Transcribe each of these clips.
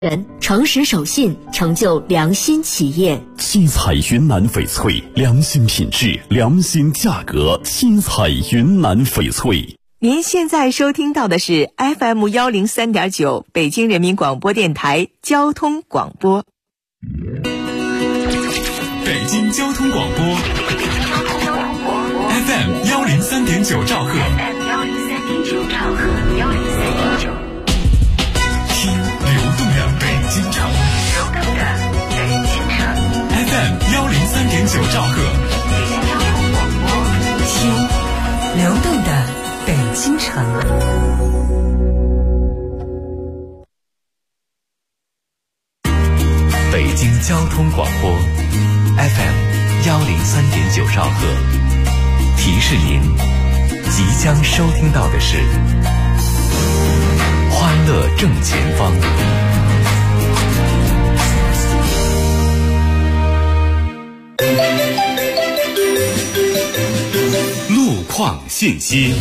人诚实守信，成就良心企业。 七彩云南翡翠，良心品质，良心价格。七彩云南翡翠。 您现在收听到的是 FM103.9 北京人民广播电台交通广播。 北京交通广播 FM103.9 兆赫。听流动的北京城。FM103.9 兆赫。 听流动的北京城。 北京交通广播 FM103.9 兆赫，提示您即将收听到的是欢乐正前方。路况信息。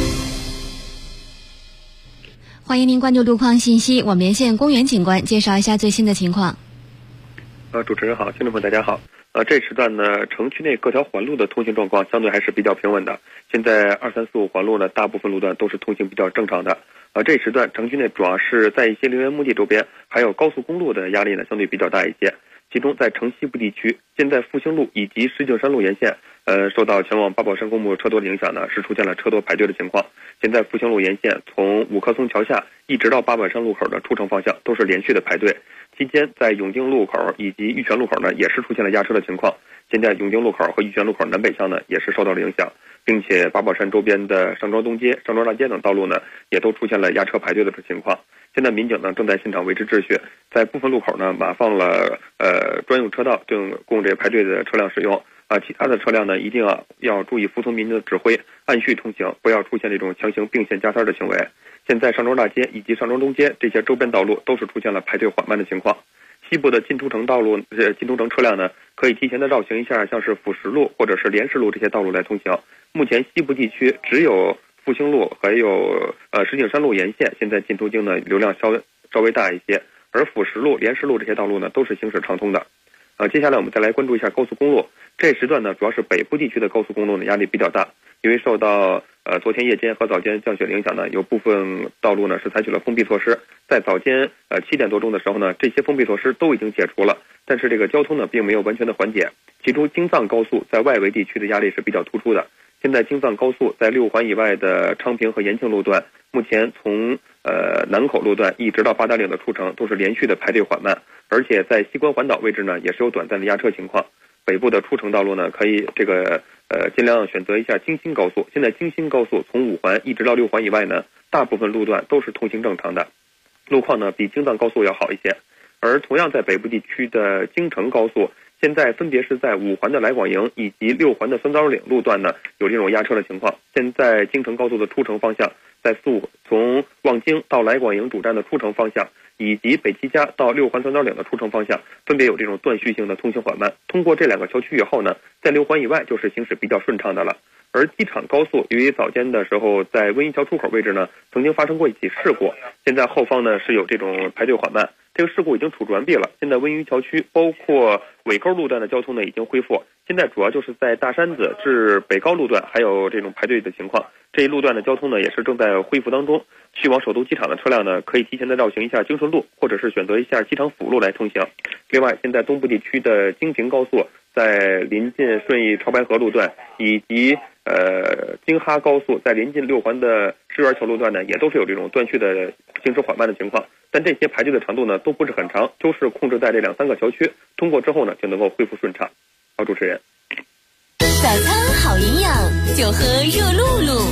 欢迎您关注路况信息，我们连线公园警官介绍一下最新的情况。 主持人好，听众朋友大家好。这时段呢，城区内各条环路的通行状况相对还是比较平稳的。现在2345环路呢，大部分路段都是通行比较正常的。这时段城区内主要是在一些陵园墓地周边，还有高速公路的压力呢相对比较大一些。其中在城西部地区，现在复兴路以及石景山路沿线，受到前往八宝山公墓车多的影响呢，是出现了车多排队的情况。现在复兴路沿线从五棵松桥下一直到八宝山路口的出城方向都是连续的排队。期间在永定路口以及玉泉路口呢，也是出现了压车的情况。现在永定路口和玉泉路口南北向呢，也是受到了影响，并且八宝山周边的上庄东街、上庄大街等道路呢，也都出现了压车排队的情况。现在民警呢正在现场维持秩序，在部分路口呢码放了专用车道，正供这排队的车辆使用。其他的车辆呢一定要注意服从民警的指挥，按序通行，不要出现这种强行并线加塞的行为。现在上庄大街以及上庄东街这些周边道路都是出现了排队缓慢的情况。西部的进出城道路、进出城车辆呢，可以提前的绕行一下，像是辅石路或者是莲石路这些道路来通行。目前西部地区只有复兴路还有石景山路沿线现在进出京呢流量稍微大一些，而辅石路、莲石路这些道路呢都是行驶畅通的。接下来我们再来关注一下高速公路。这时段呢，主要是北部地区的高速公路呢压力比较大，因为受到昨天夜间和早间降雪的影响呢，有部分道路呢是采取了封闭措施。在早间7点多钟的时候呢，这些封闭措施都已经解除了，但是这个交通呢并没有完全的缓解。其中京藏高速在外围地区的压力是比较突出的。现在京藏高速在6环以外的昌平和延庆路段，目前从南口路段一直到八达岭的出城都是连续的排队缓慢，而且在西关环岛位置呢也是有短暂的压车情况。北部的出城道路呢，可以尽量选择一下京新高速。现在京新高速从5环一直到6环以外呢，大部分路段都是通行正常的，路况呢比京藏高速要好一些。而同样在北部地区的京承高速，现在分别是在5环的来广营以及6环的酸枣岭路段呢有这种压车的情况。现在京承高速的出城方向，在从望京到来广营主站的出城方向，以及北七家到6环酸枣岭的出城方向，分别有这种断续性的通行缓慢。通过这2个桥区以后呢，在6环以外就是行驶比较顺畅的了。而机场高速由于早间的时候在温榆桥出口位置呢曾经发生过一起事故，现在后方呢是有这种排队缓慢。这个事故已经处置完毕了，现在温榆桥区包括尾沟路段的交通呢已经恢复。现在主要就是在大山子至北高路段还有这种排队的情况，这一路段的交通呢也是正在恢复当中。去往首都机场的车辆呢可以提前的绕行一下京顺路，或者是选择一下机场辅路来通行。另外，现在东部地区的京平高速在临近顺义潮白河路段以及京哈高速在临近6环的石园桥路段呢也都是有这种断续的行驶缓慢的情况，但这些排队的长度呢都不是很长，就是控制在这2-3个桥区，通过之后呢就能够恢复顺畅。好，主持人。 早餐好营养，就喝热露露。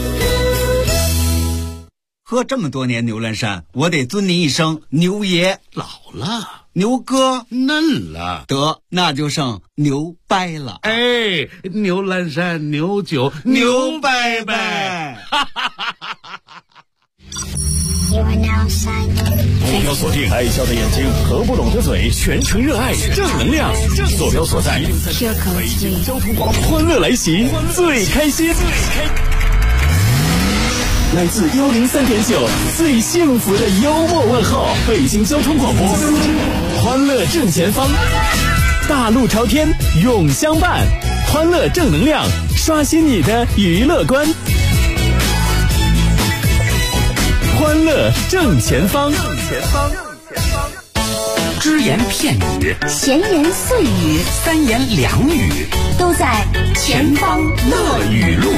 喝这么多年牛栏山，我得尊您一声牛爷。 老了， 牛哥嫩了， 得那就剩牛掰了。 哎，牛栏山牛酒牛掰掰。 坐标锁定爱笑的眼睛合不拢的嘴，全程热爱正能量。坐标所在北京交通广播，欢乐来袭，最开心。 来自103.9最幸福的幽默问候，北京交通广播，欢乐正前方，大路朝天永相伴，欢乐正能量，刷新你的娱乐观。欢乐正前方， 只言片语， 闲言碎语， 三言两语， 都在前方乐语录。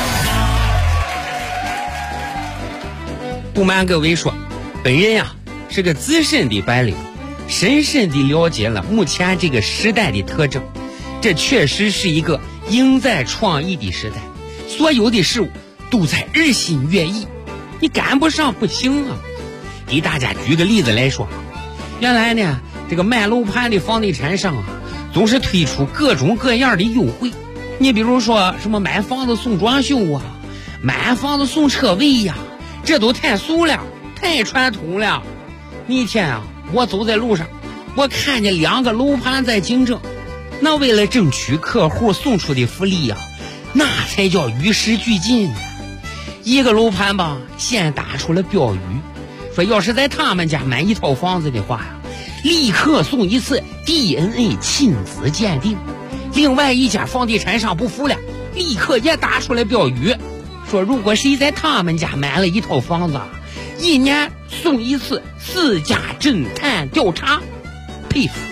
不瞒各位说，本人呀是个资深的白领，深深地了解了目前这个时代的特征。这确实是一个赢在创意的时代，所有的事物都在日新月异，你赶不上不行啊。给大家举个例子来说，原来呢这个卖楼盘的房地产商啊，总是推出各种各样的优惠。你比如说什么买房子送装修啊，买房子送车位呀，这都太俗了，太传统了。那天啊，我走在路上，我看见2个楼盘在竞争，那为了争取客户送出的福利啊，那才叫与时俱进。一个楼盘吧，先打出了标语，说要是在他们家买一套房子的话呀，立刻送一次 DNA 亲子鉴定。另外一家房地产商不服了，立刻也打出了标语，说如果谁在他们家买了一套房子，1年送一次私家侦探调查。佩服。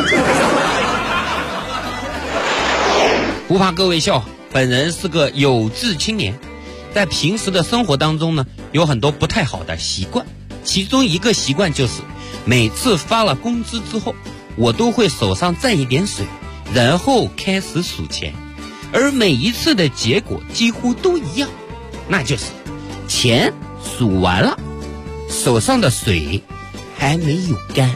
不怕各位笑，本人是个有志青年，在平时的生活当中呢，有很多不太好的习惯，其中一个习惯就是每次发了工资之后，我都会手上沾一点水，然后开始数钱，而每一次的结果几乎都一样，那就是钱数完了，手上的水还没有干。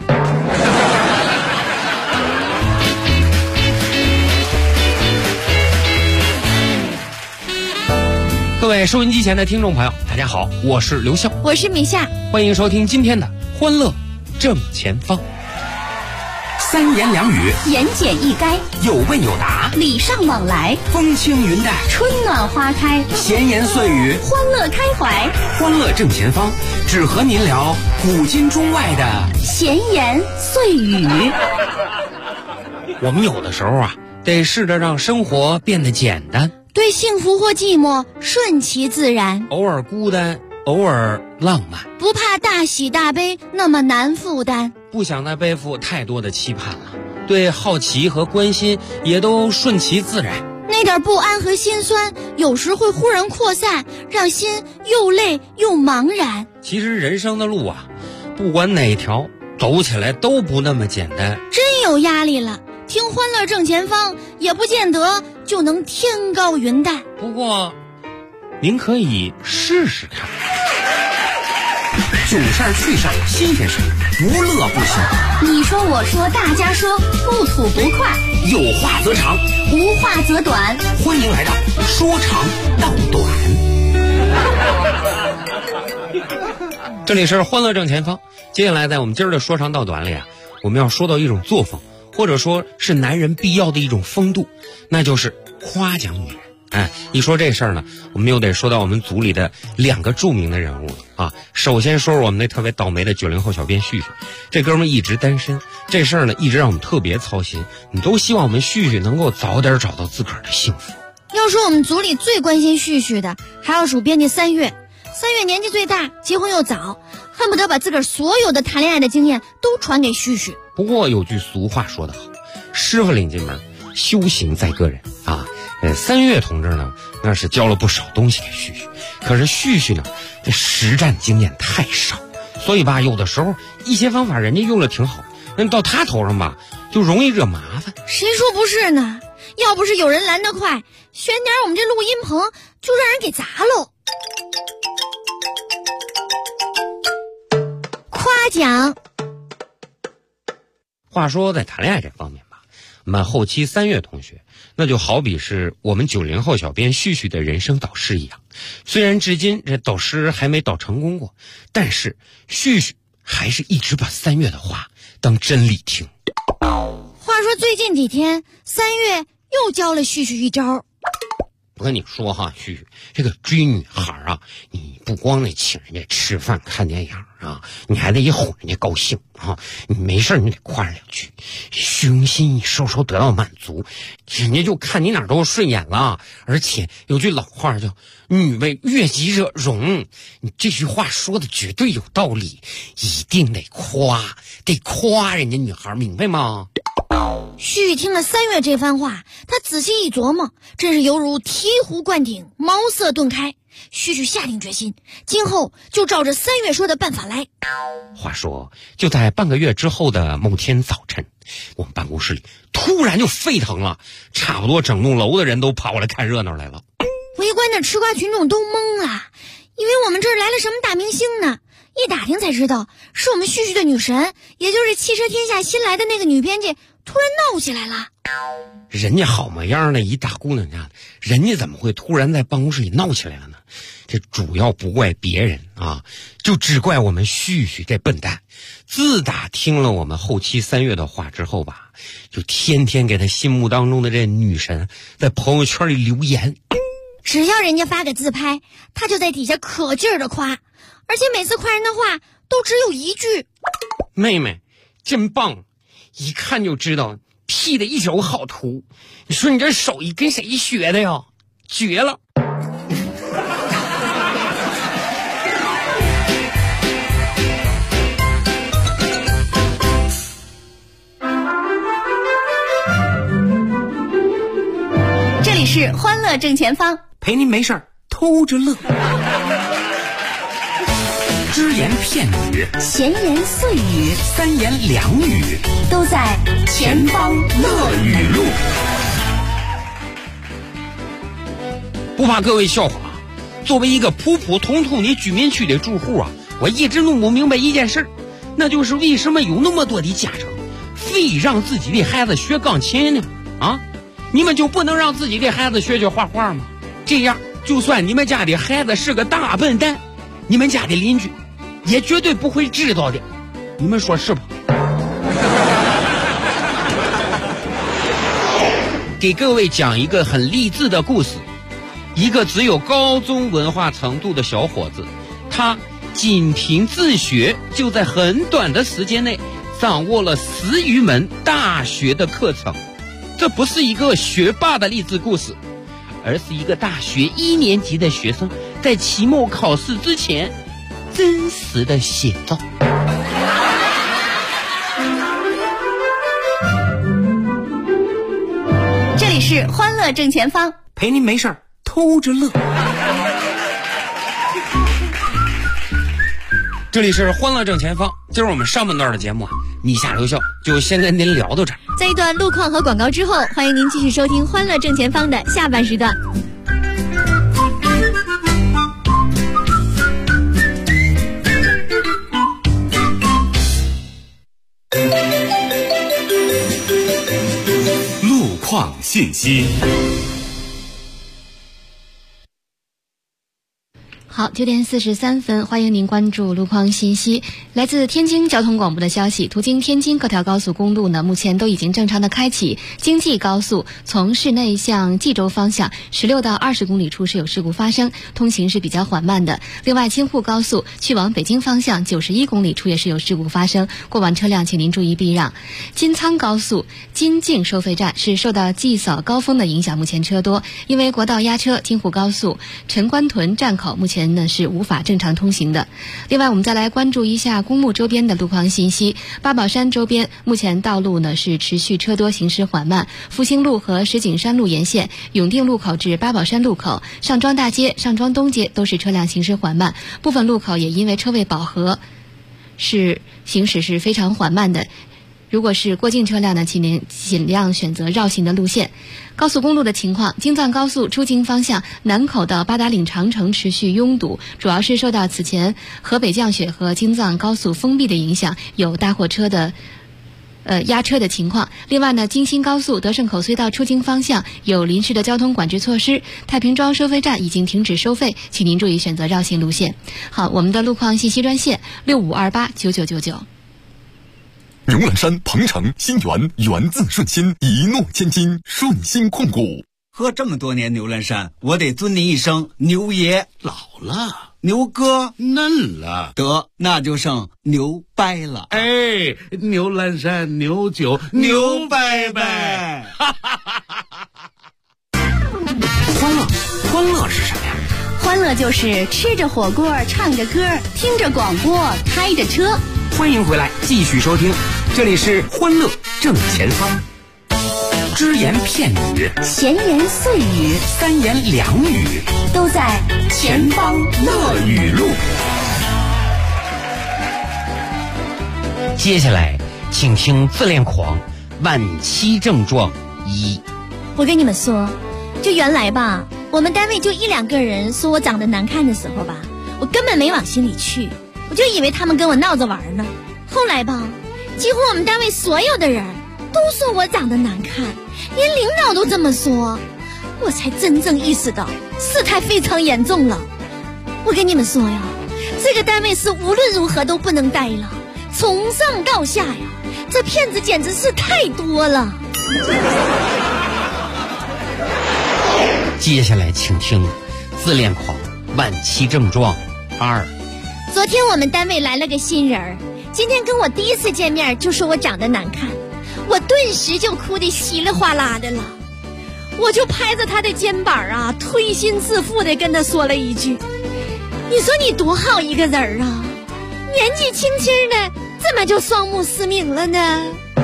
各位收音机前的听众朋友，大家好，我是刘笑， 我是米夏， 欢迎收听今天的欢乐正前方。 三言两语， 言简意赅， 有问有答， 礼尚往来， 风轻云淡， 春暖花开， 闲言碎语， 欢乐开怀。 欢乐正前方，只和您聊古今中外的闲言碎语。 我们有的时候啊，得试着让生活变得简单， 对幸福或寂寞顺其自然， 偶尔孤单，偶尔浪漫， 不怕大喜大悲那么难负担， 不想再背负太多的期盼了，对好奇和关心也都顺其自然。 那点不安和心酸有时会忽然扩散，让心又累又茫然。 其实人生的路啊，不管哪条走起来都不那么简单， 真有压力了，听欢乐正前方也不见得就能天高云淡。 不过您可以试试看。 囧事儿趣事儿新鲜事儿，无乐不休。 你说我说大家说，不吐不快， 有话则长， 无话则短。 欢迎来到说长道短。 这里是欢乐正前方，接下来在我们今儿的说长道短里啊，我们要说到一种作风，或者说是男人必要的一种风度，那就是夸奖女人。一说这事儿呢，我们又得说到我们组里的2个著名的人物了啊。首先说说我们那特别倒霉的90后小编旭旭，这哥们一直单身，这事儿呢一直让我们特别操心，你都希望我们旭旭能够早点找到自个儿的幸福。 要说我们组里最关心旭旭的，还要数编辑3月。3月年纪最大，结婚又早，恨不得把自个儿所有的谈恋爱的经验都传给旭旭。 不过有句俗话说得好，师傅领进门，修行在个人啊。3月同志呢，那是教了不少东西给旭旭，可是旭旭呢，这实战经验太少，所以吧，有的时候一些方法人家用的挺好，那到他头上吧，就容易惹麻烦。 谁说不是呢？要不是有人拦得快，悬点我们这录音棚就让人给砸喽。夸奖。 话说在谈恋爱这方面吧，我们后期3月同学，那就好比是我们90后小编旭旭的人生导师一样。虽然至今这导师还没导成功过，但是旭旭还是一直把3月的话当真理听。 话说最近几天，3月又教了旭旭一招。 我跟你说哈，旭旭，这个追女孩啊，你不光得请人家吃饭看电影啊，你还得哄人家高兴啊。你没事你得夸人两句，虚荣心一稍稍得到满足，人家就看你哪儿都顺眼了。而且有句老话叫“女为悦己者容”，你这句话说的绝对有道理，一定得夸人家女孩，明白吗？ 旭旭听了3月这番话，他仔细一琢磨，真是犹如醍醐灌顶，茅塞顿开。旭旭下定决心，今后就照着3月说的办法来。 话说，就在半个月之后的某天早晨，我们办公室里突然就沸腾了，差不多整栋楼的人都跑过来看热闹来了。 围观的吃瓜群众都懵了，以为我们这儿来了什么大明星呢？一打听才知道，是我们旭旭的女神，也就是汽车天下新来的那个女编辑，突然闹起来了。 人家好模样的一大姑娘家，人家怎么会突然在办公室里闹起来了呢？这主要不怪别人啊，就只怪我们旭旭这笨蛋。自打听了我们后期3月的话之后吧，就天天给他心目当中的这女神在朋友圈里留言， 只要人家发个自拍，他就在底下可劲儿的夸，而且每次夸人的话都只有一句： 妹妹真棒，一看就知道P 的一手好图。你说你这手艺跟谁学的呀？绝了！ 这里是欢乐正前方， 陪您没事儿偷着乐。只言片语， 闲言碎语， 三言两语， 都在前方乐语录。 不怕各位笑话，作为一个普普通通的居民区的住户啊，我一直弄不明白一件事，那就是为什么有那么多的家长非让自己的孩子学钢琴呢？啊，你们就不能让自己的孩子学画画吗？这样，就算你们家的孩子是个大笨蛋，你们家的邻居也绝对不会知道的，你们说是吧？给各位讲一个很励志的故事。一个只有高中文化程度的小伙子，他仅凭自学，就在很短的时间内掌握了10余门大学的课程。这不是一个学霸的励志故事，而是一个大学1年级的学生在期末考试之前真实的写照。 这里是欢乐正前方， 陪您没事儿偷着乐。 这里是欢乐正前方，今儿我们上半段的节目啊，你下留校就先跟您聊到这儿。 在一段路况和广告之后，欢迎您继续收听欢乐正前方的下半时段。 路况信息。 好，9点43分，欢迎您关注路况信息。来自天津交通广播的消息，途经天津各条高速公路呢，目前都已经正常的开启。京济高速从市内向冀州方向16到20公里处是有事故发生，通行是比较缓慢的。另外，京沪高速去往北京方向91公里处也是有事故发生，过往车辆请您注意避让。金苍高速金靖收费站是受到祭扫高峰的影响，目前车多，因为国道压车，京沪高速陈官屯站口目前呢是无法正常通行的。另外，我们再来关注一下公墓周边的路况信息。八宝山周边目前道路呢是持续车多，行驶缓慢。复兴路和石景山路沿线永定路口至八宝山路口、上庄大街、上庄东街都是车辆行驶缓慢，部分路口也因为车位饱和，是行驶是非常缓慢的。如果是过境车辆呢，请您尽量选择绕行的路线。高速公路的情况，京藏高速出京方向南口到八达岭长城持续拥堵，主要是受到此前河北降雪和京藏高速封闭的影响，有大货车的压车的情况。另外呢，京新高速德胜口隧道出京方向有临时的交通管制措施，太平庄收费站已经停止收费，请您注意选择绕行路线。好，我们的路况信息专线65289999。 牛栏山、鹏城、新源，源自顺心，一诺千金，顺心控股。 喝这么多年牛栏山，我得尊你一声牛爷。 老了， 牛哥嫩了， 得那就剩牛掰了。 哎，牛栏山牛酒牛掰掰。 欢乐是什么呀？ 欢乐就是吃着火锅，唱着歌，听着广播，开着车。 欢迎回来，继续收听，这里是欢乐正前方。只言片语， 闲言碎语， 三言两语， 都在前方乐语录。 接下来请听自恋狂晚期症状1。 我跟你们说，就原来吧，我们单位就1-2个人说我长得难看的时候吧，我根本没往心里去，我就以为他们跟我闹着玩呢。后来吧，几乎我们单位所有的人都说我长得难看，连领导都这么说，我才真正意识到事态非常严重了。我跟你们说呀，这个单位是无论如何都不能待了，从上到下呀，这骗子简直是太多了。 接下来请听自恋狂晚期症状2。 昨天我们单位来了个新人，今天跟我第一次见面就说我长得难看，我顿时就哭得稀里哗啦的了。我就拍着他的肩膀啊，推心置腹的跟他说了一句：你说你多好一个人啊，年纪轻轻的怎么就双目失明了呢？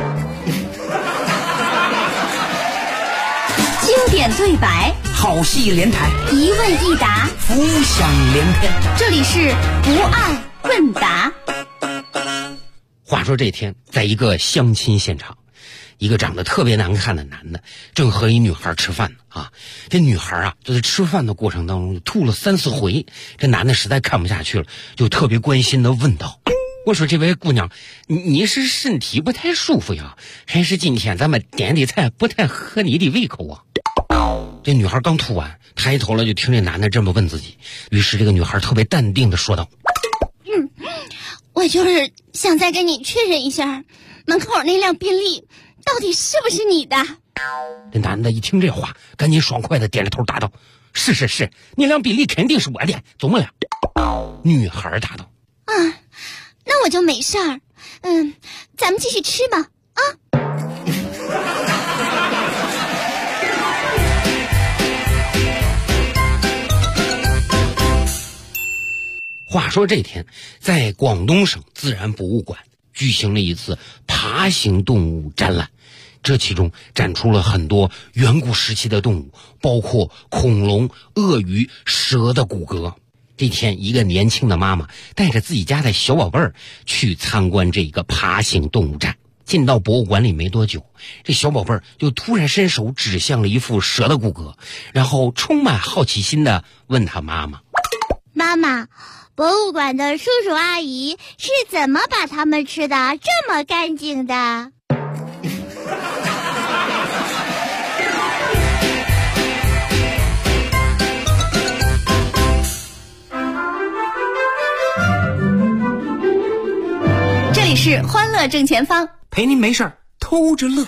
经典对白， 好戏连台， 一问一答， 浮想联翩。 这里是不二问答。 话说这天，在一个相亲现场，一个长得特别难看的男的正和一女孩吃饭呢啊。这女孩啊，就在吃饭的过程当中吐了3-4回，这男的实在看不下去了，就特别关心的问道：我说这位姑娘，你是身体不太舒服呀，还是今天咱们点的菜不太合你的胃口啊？这女孩刚吐完，抬头了就听这男的这么问自己，于是这个女孩特别淡定的说道： 我就是想再跟你确认一下，门口那辆宾利到底是不是你的？ 这男的一听这话，赶紧爽快的点着头答道：是，那辆宾利肯定是我的，走不了。女孩答道： 那我就没事儿，咱们继续吃吧啊。 话说这天，在广东省自然博物馆举行了一次爬行动物展览，这其中展出了很多远古时期的动物，包括恐龙、鳄鱼、蛇的骨骼。这天，一个年轻的妈妈带着自己家的小宝贝儿去参观这个爬行动物展。进到博物馆里没多久，这小宝贝儿就突然伸手指向了一副蛇的骨骼，然后充满好奇心的问他妈妈： 妈妈，博物馆的叔叔阿姨是怎么把它们吃的这么干净的？ 这里是欢乐正前方， 陪您没事儿偷着乐。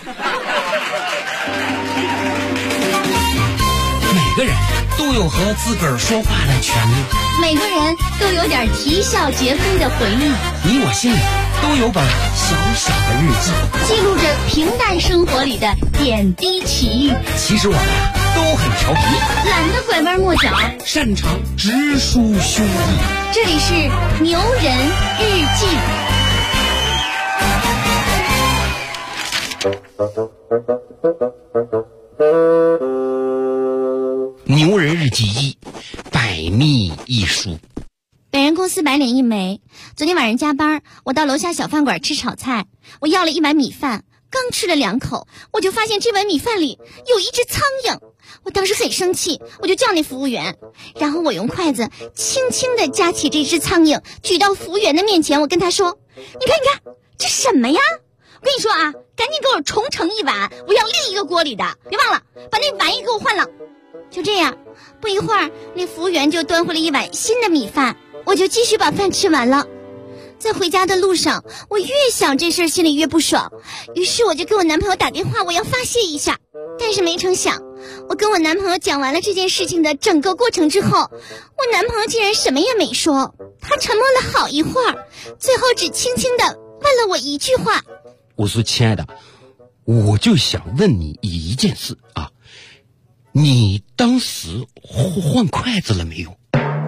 每个人都有和自个儿说话的权利， 每个人都有点啼笑皆非的回忆， 你我心里都有本小小的日记， 记录着平淡生活里的点滴奇遇。 其实我们都很调皮， 懒得拐弯抹角， 擅长直抒胸臆。 这里是牛人日记。 牛人日记1：百密一疏。 本人公司白领一枚，昨天晚上加班，我到楼下小饭馆吃炒菜，我要了一碗米饭，刚吃了2口，我就发现这碗米饭里有一只苍蝇。我当时很生气，我就叫那服务员，然后我用筷子轻轻地夹起这只苍蝇，举到服务员的面前，我跟他说：你看，这什么呀？我跟你说啊，赶紧给我重盛一碗，我要另一个锅里的，别忘了把那碗也给我换了。就这样，不一会儿，那服务员就端回了一碗新的米饭，我就继续把饭吃完了。在回家的路上，我越想这事儿心里越不爽，于是我就给我男朋友打电话，我要发泄一下。但是没成想， 我跟我男朋友讲完了这件事情的整个过程之后，我男朋友竟然什么也没说，他沉默了好一会儿，最后只轻轻地问了我一句话。 我说亲爱的，我就想问你一件事啊，你当时换筷子了没有？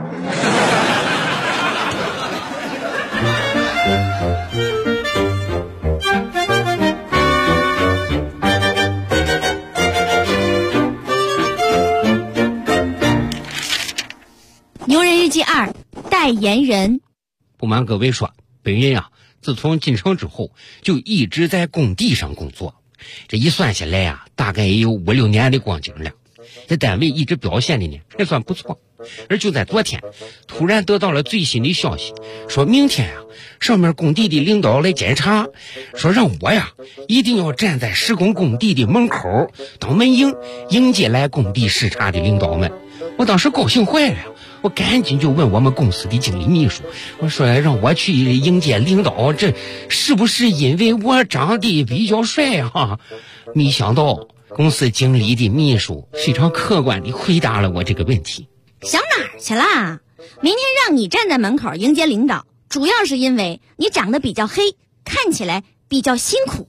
牛人日记2代言人。 不瞒各位说，本人自从进城之后就一直在工地上工作，这一算下来大概也有5、6年的光景了。在单位一直表现的呢还算不错，而就在昨天突然得到了最新的消息，说明天上面工地的领导来检查，说让我一定要站在施工工地的门口当门迎接来工地视察的领导们。我当时高兴坏了，我赶紧就问我们公司的经理秘书，我说让我去迎接领导，这是不是因为我长得比较帅没想到公司经理的秘书非常客观地回答了我这个问题。 想哪儿去啦？明天让你站在门口迎接领导，主要是因为你长得比较黑，看起来比较辛苦。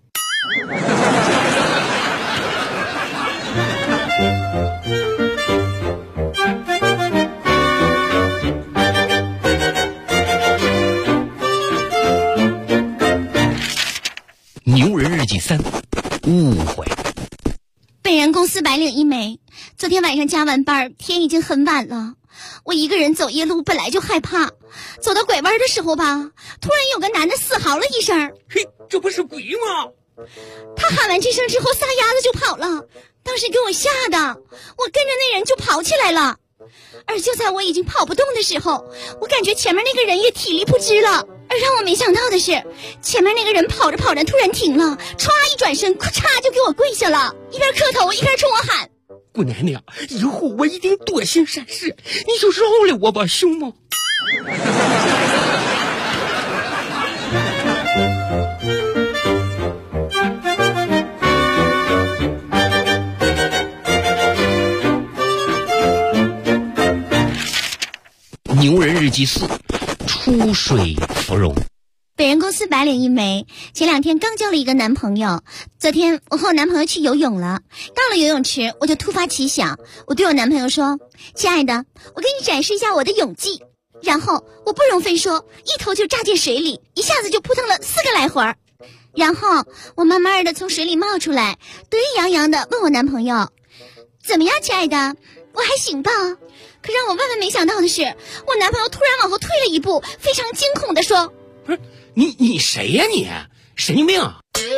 牛人日记3误会。 本人公司白领一枚，昨天晚上加完班，天已经很晚了。我一个人走夜路本来就害怕，走到拐弯的时候吧，突然有个男的嘶嚎了一声， 嘿，这不是鬼吗？ 他喊完这声之后撒丫子就跑了，当时给我吓的，我跟着那人就跑起来了。而就在我已经跑不动的时候，我感觉前面那个人也体力不支了。而让我没想到的是，前面那个人跑着跑着突然停了，歘一转身，咔嚓就给我跪下了，一边磕头一边冲我喊： 姑奶奶以后我一定多行善事，你就饶了我吧，行吗？牛人日记4出水芙蓉。 本人公司白领一枚，前2天刚交了一个男朋友。昨天我和我男朋友去游泳了，到了游泳池我就突发奇想，我对我男朋友说：亲爱的，我给你展示一下我的泳技。然后我不容分说，一头就扎进水里，一下子就扑腾了4个来回。然后我慢慢的从水里冒出来，得意洋洋的问我男朋友：怎么样亲爱的，我还行吧？可让我万万没想到的是，我男朋友突然往后退了一步，非常惊恐的说： 不是你谁呀你？神经病啊！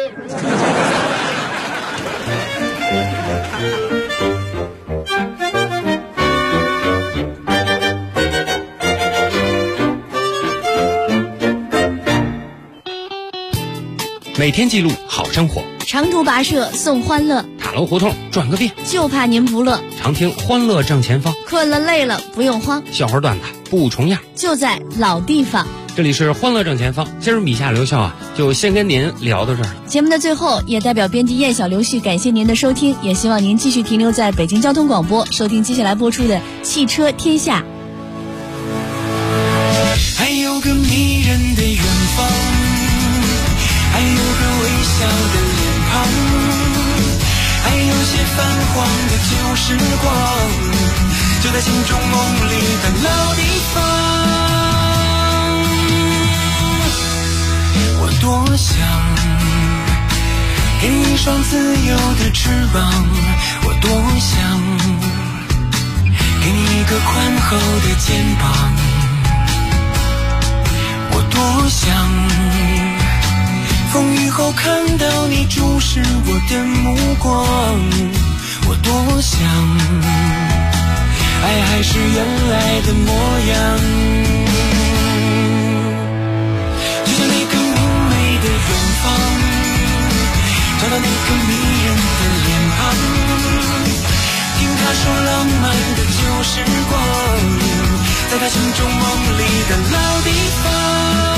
每天记录好生活， 长途跋涉送欢乐， 塔楼胡同转个遍， 就怕您不乐。 常听欢乐正前方， 困了累了不用慌， 笑话段子不重样， 就在老地方。 这里是欢乐正前方，今儿米夏刘笑就先跟您聊到这儿了。 节目的最后，也代表编辑燕小刘旭感谢您的收听，也希望您继续停留在北京交通广播，收听接下来播出的《汽车天下》。 还有个迷人的远方，还有个微笑的脸庞，还有些泛黄的旧时光，就在心中梦里的老地方。我多想给你一双自由的翅膀，我多想给你一个宽厚的肩膀，我多想风雨后看到你注视我的目光，我多想爱还是原来的模样，就像那个明媚的远方，找到那个迷人的脸庞，听他说浪漫的旧时光，在他心中梦里的老地方。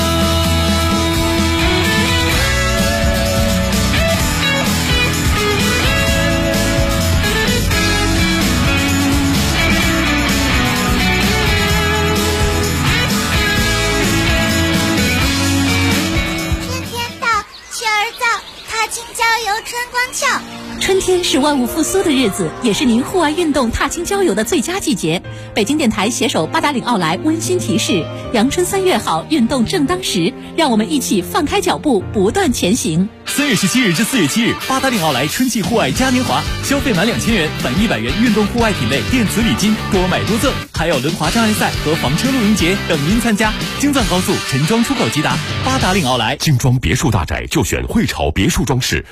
踏青郊游春光俏。 春天是万物复苏的日子，也是您户外运动踏青郊游的最佳季节。北京电台携手八达岭奥莱温馨提示：阳春3月好，运动正当时，让我们一起放开脚步，不断前行。 3月17日至4月7日，八达岭奥莱春季户外嘉年华，消费满2000元返100元运动户外品类电子礼金，多买多赠，还有轮滑障碍赛和房车露营节等您参加。京藏高速陈庄出口吉达，八达岭奥莱。 精装别墅大宅就选汇潮别墅装饰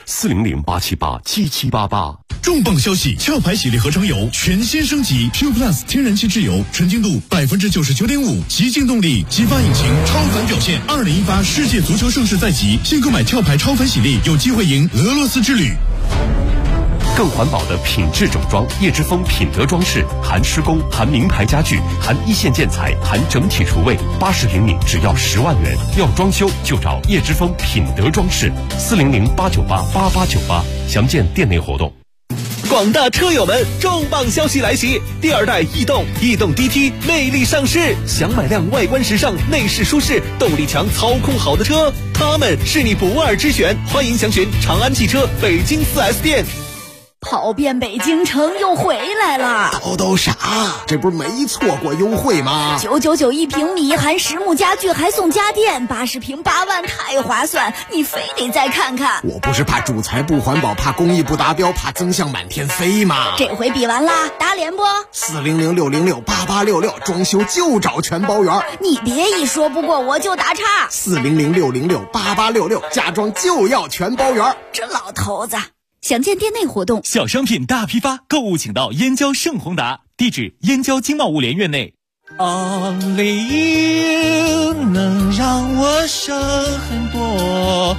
，400-878-7788。 重磅消息！壳牌洗涤合成油全新升级 Pure Plus 天然气质油，纯净度99.5%，极净动力，激发引擎，超凡表现。2018世界足球盛世在即，新购买壳牌超凡洗涤，有机会赢俄罗斯之旅。 更环保的品质整装，叶之峰品德装饰，含施工，含名牌家具，含一线建材，含整体厨卫，80平米只要10万元。要装修就找叶之峰品德装饰，400-898-8898，详见店内活动。 广大车友们，重磅消息来袭！第2代逸动 DT 魅力上市，想买辆外观时尚、内饰舒适、动力强、操控好的车，它们是你不二之选。欢迎详询长安汽车北京4S店。 跑遍北京城又回来了， 都啥？这不是没错过优惠吗 ？999一平米，含实木家具还送家电，80平8万，太划算！你非得再看看。 我不是怕主材不环保，怕工艺不达标，怕增项满天飞吗？ 这回比完啦，打脸不？400-606-8866，装修就找全包圆。你别一说不过我就打岔。 400-606-8866，家装就要全包圆。 这老头子。详见店内活动， 小商品大批发，购物请到燕郊盛宏达，地址燕郊经贸物联院内。 Only you 能让我省很多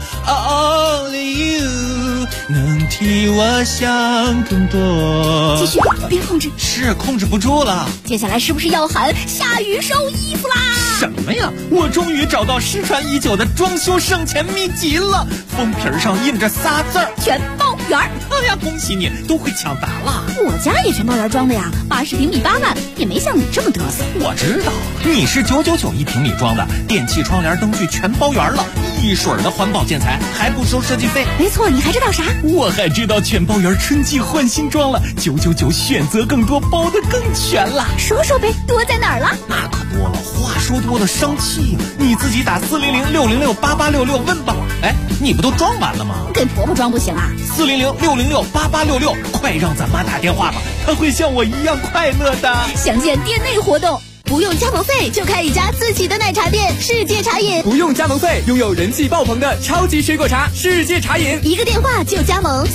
，Only you 能替我想更多。 继续，别控制， 是控制不住了。 接下来是不是要喊下雨收衣服啦？ 什么呀？我终于找到失传已久的装修省钱秘籍了，封皮上印着仨字儿： 全包圆。 哎呀，恭喜你，都会抢答了。 我家也全包圆装的呀，80平米8万，也没像你这么嘚瑟。 我知道，你是999一平米装的，电器、窗帘、灯具全包圆了，一水的环保建材，还不收设计费。 没错，你还知道啥？ 我还知道全包圆春季换新装了，999选择更多，包得更全了。 说说呗，多在哪儿了？ 那可多了，话说多了生气，你自己打400-606-8866问吧。哎，你不都装完了吗？ 给婆婆装不行啊 ？400-606-8866，快让咱妈打电话吧，她会像我一样快乐的。 详见店内活动。不用加盟费就开一家自己的奶茶店，世界茶饮。 不用加盟费，拥有人气爆棚的超级水果茶，世界茶饮。 一个电话就加盟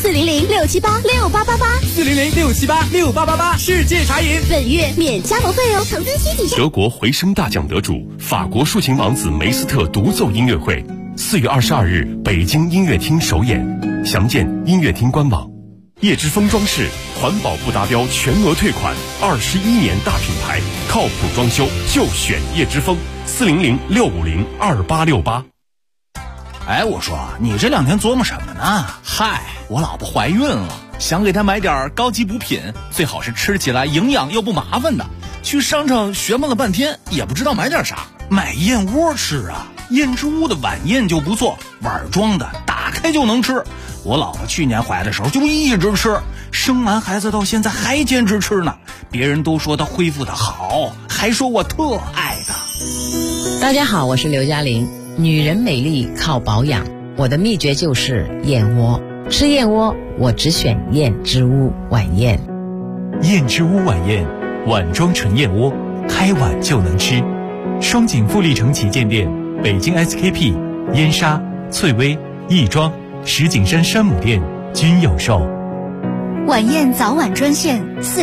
，400-678-6888，400-678-6888， 世界茶饮。 本月免加盟费哦，成分需体现。 德国回声大奖得主，法国抒情王子梅斯特独奏音乐会，4月22日北京音乐厅首演，详见音乐厅官网。叶之峰装饰，环保不达标全额退款，21年大品牌，靠谱装修就选叶之峰，400-650-2868。 哎，我说你这2天琢磨什么呢？嗨，我老婆怀孕了，想给她买点高级补品，最好是吃起来营养又不麻烦的。去商场询问了半天，也不知道买点啥，买燕窝吃啊。燕之屋的晚宴就不错，碗装的，打开就能吃。我老婆去年怀的时候就一直吃，生完孩子到现在还坚持吃呢。别人都说她恢复的好，还说我特爱她。 大家好，我是刘嘉玲。女人美丽靠保养，我的秘诀就是燕窝。吃燕窝，我只选燕之屋晚宴。 燕之屋晚宴，碗装纯燕窝，开碗就能吃。双井富力城旗舰店、北京 SKP、燕莎、翠微、亦庄、石景山山姆店均有售。 晚宴早晚专线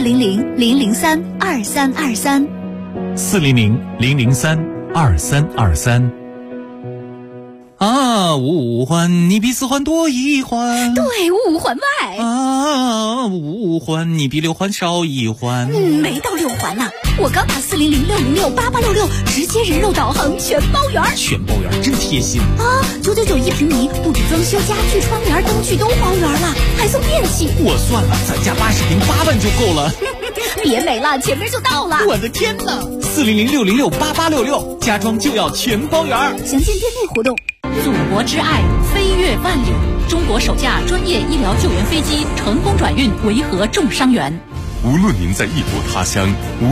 400-003-2323。 400-003-2323。 啊，五环你比4环多1环， 对，5环外。 啊，5环你比6环少1环。 没到6环呢，我刚打400-606-8866，直接人肉导航全包圆。 全包圆真贴心啊！999一平米，不止装修、家具、窗帘、灯具都包圆了，还送电器。 我算了，咱家80平8万就够了。 别美了，前面就到了。 我的天哪！400-606-8866，家装就要全包圆。 详见店内活动。 祖国之爱，飞越万里。 中国首架专业医疗救援飞机成功转运维和重伤员。 无论您在异国他乡，